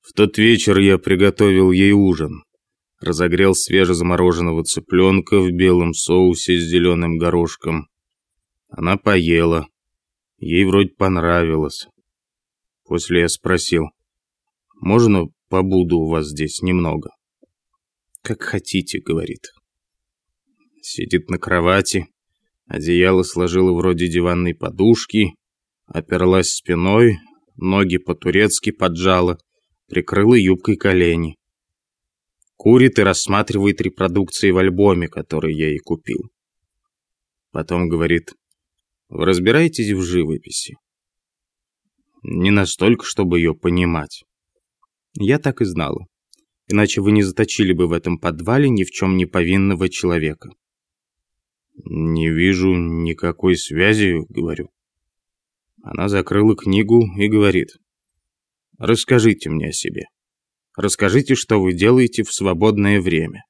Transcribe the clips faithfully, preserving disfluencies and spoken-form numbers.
В тот вечер я приготовил ей ужин. Разогрел свежезамороженного цыпленка в белом соусе с зеленым горошком. Она поела. Ей вроде понравилось. После я спросил: «Можно побуду у вас здесь немного?» «Как хотите», — говорит. Сидит на кровати, одеяло сложила вроде диванной подушки, оперлась спиной, ноги по-турецки поджала, прикрыла юбкой колени. Курит и рассматривает репродукции в альбоме, который я ей купил. Потом говорит: «Вы разбираетесь в живописи?» Не настолько, чтобы ее понимать. Я так и знала. Иначе вы не заточили бы в этом подвале ни в чем не повинного человека. «Не вижу никакой связи», — говорю. Она закрыла книгу и говорит: «Расскажите мне о себе. Расскажите, что вы делаете в свободное время».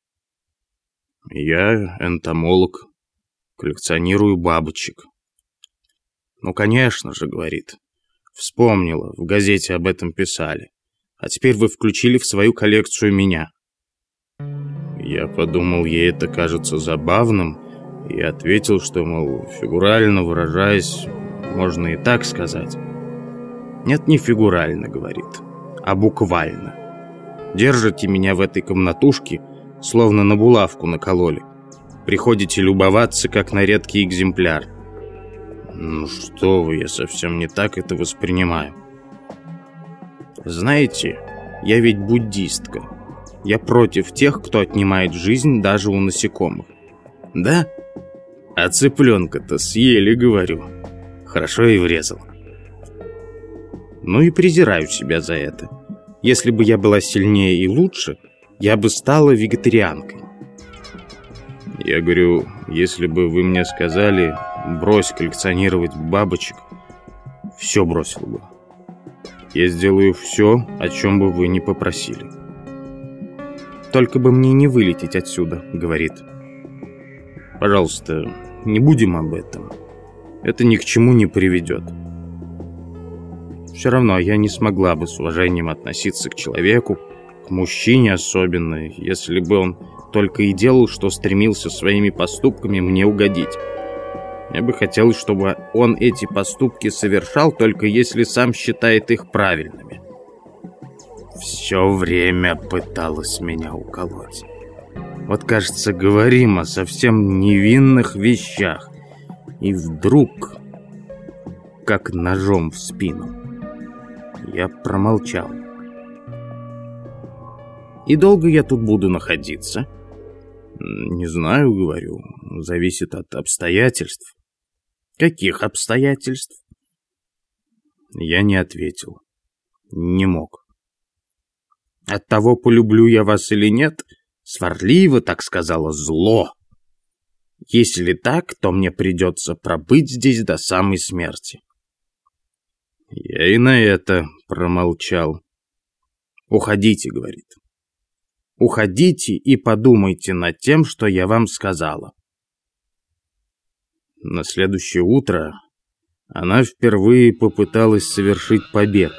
«Я энтомолог, коллекционирую бабочек». «Ну, конечно же», — говорит. «Вспомнила, в газете об этом писали. А теперь вы включили в свою коллекцию меня». Я подумал, ей это кажется забавным, и ответил, что, мол, фигурально выражаясь, можно и так сказать. «Нет, не фигурально», — говорит, — «а буквально. Держите меня в этой комнатушке, словно на булавку накололи. Приходите любоваться, как на редкий экземпляр». «Ну что вы, я совсем не так это воспринимаю». «Знаете, я ведь буддистка. Я против тех, кто отнимает жизнь даже у насекомых». «Да? А цыпленка-то съели, говорю. Хорошо и врезал». Ну и презираю себя за это. Если бы я была сильнее и лучше, я бы стала вегетарианкой. Я говорю, если бы вы мне сказали: брось коллекционировать бабочек, все бросил бы. Я сделаю все, о чем бы вы ни попросили. Только бы мне не вылететь отсюда, говорит. Пожалуйста, не будем об этом. Это ни к чему не приведет. Все равно я не смогла бы с уважением относиться к человеку, к мужчине особенно, если бы он только и делал, что стремился своими поступками мне угодить. Мне бы хотелось, чтобы он эти поступки совершал, только если сам считает их правильными. Все время пыталась меня уколоть. Вот, кажется, говорим о совсем невинных вещах, и вдруг, как ножом в спину. Я промолчал. «И долго я тут буду находиться?» «Не знаю, — говорю, — зависит от обстоятельств». «Каких обстоятельств?» Я не ответил. Не мог. «От того, полюблю я вас или нет, сварливо, так сказала, зло. Если так, то мне придется пробыть здесь до самой смерти». Я и на это промолчал. «Уходите, — говорит. Уходите и подумайте над тем, что я вам сказала». На следующее утро она впервые попыталась совершить побег.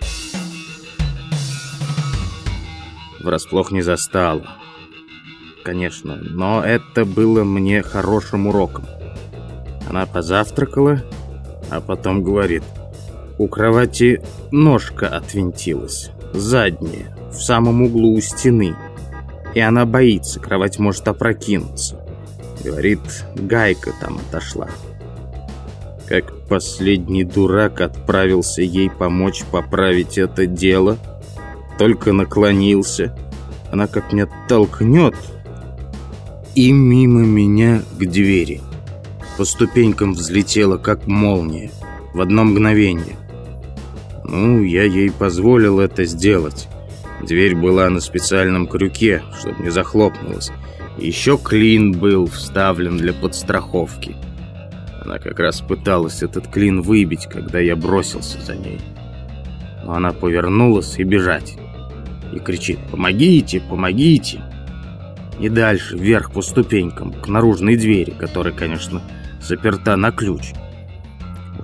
Врасплох не застала, конечно, но это было мне хорошим уроком. Она позавтракала, а потом говорит: у кровати ножка отвинтилась, задняя, в самом углу у стены, и она боится, кровать может опрокинуться. Говорит, гайка там отошла. Как последний дурак отправился ей помочь поправить это дело, только наклонился, она как меня толкнет и мимо меня к двери. По ступенькам взлетела, как молния, в одно мгновение. Ну, я ей позволил это сделать. Дверь была на специальном крюке, чтобы не захлопнулась. Еще клин был вставлен для подстраховки. Она как раз пыталась этот клин выбить, когда я бросился за ней. Но она повернулась и бежать. И кричит: «Помогите, помогите!» И дальше, вверх по ступенькам, к наружной двери, которая, конечно, заперта на ключ.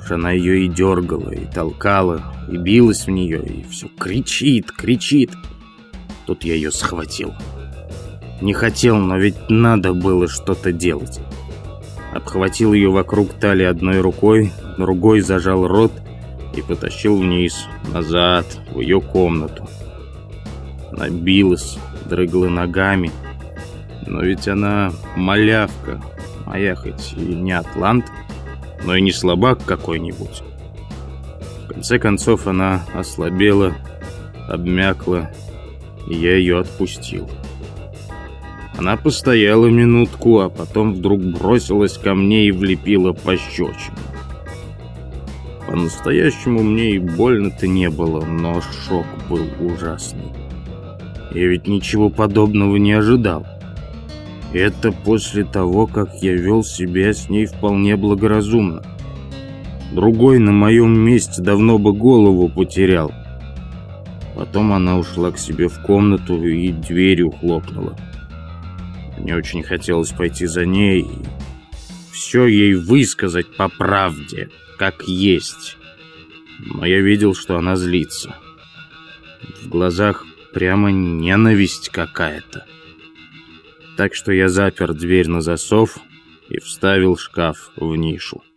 Уж она ее и дергала, и толкала, и билась в нее, и все кричит, кричит. Тут я ее схватил. Не хотел, но ведь надо было что-то делать. Обхватил ее вокруг талии одной рукой, другой зажал рот и потащил вниз, назад, в ее комнату. Она билась, дрыгала ногами, но ведь она малявка, а я хоть и не атлант, но и не слабак какой-нибудь. В конце концов она ослабела, обмякла, и я ее отпустил. Она постояла минутку, а потом вдруг бросилась ко мне и влепила пощечину. По-настоящему мне и больно-то не было, но шок был ужасный. Я ведь ничего подобного не ожидал. Это после того, как я вел себя с ней вполне благоразумно. Другой на моем месте давно бы голову потерял. Потом она ушла к себе в комнату и дверью хлопнула. Мне очень хотелось пойти за ней и все ей высказать по правде, как есть. Но я видел, что она злится. В глазах прямо ненависть какая-то. Так что я запер дверь на засов и вставил шкаф в нишу.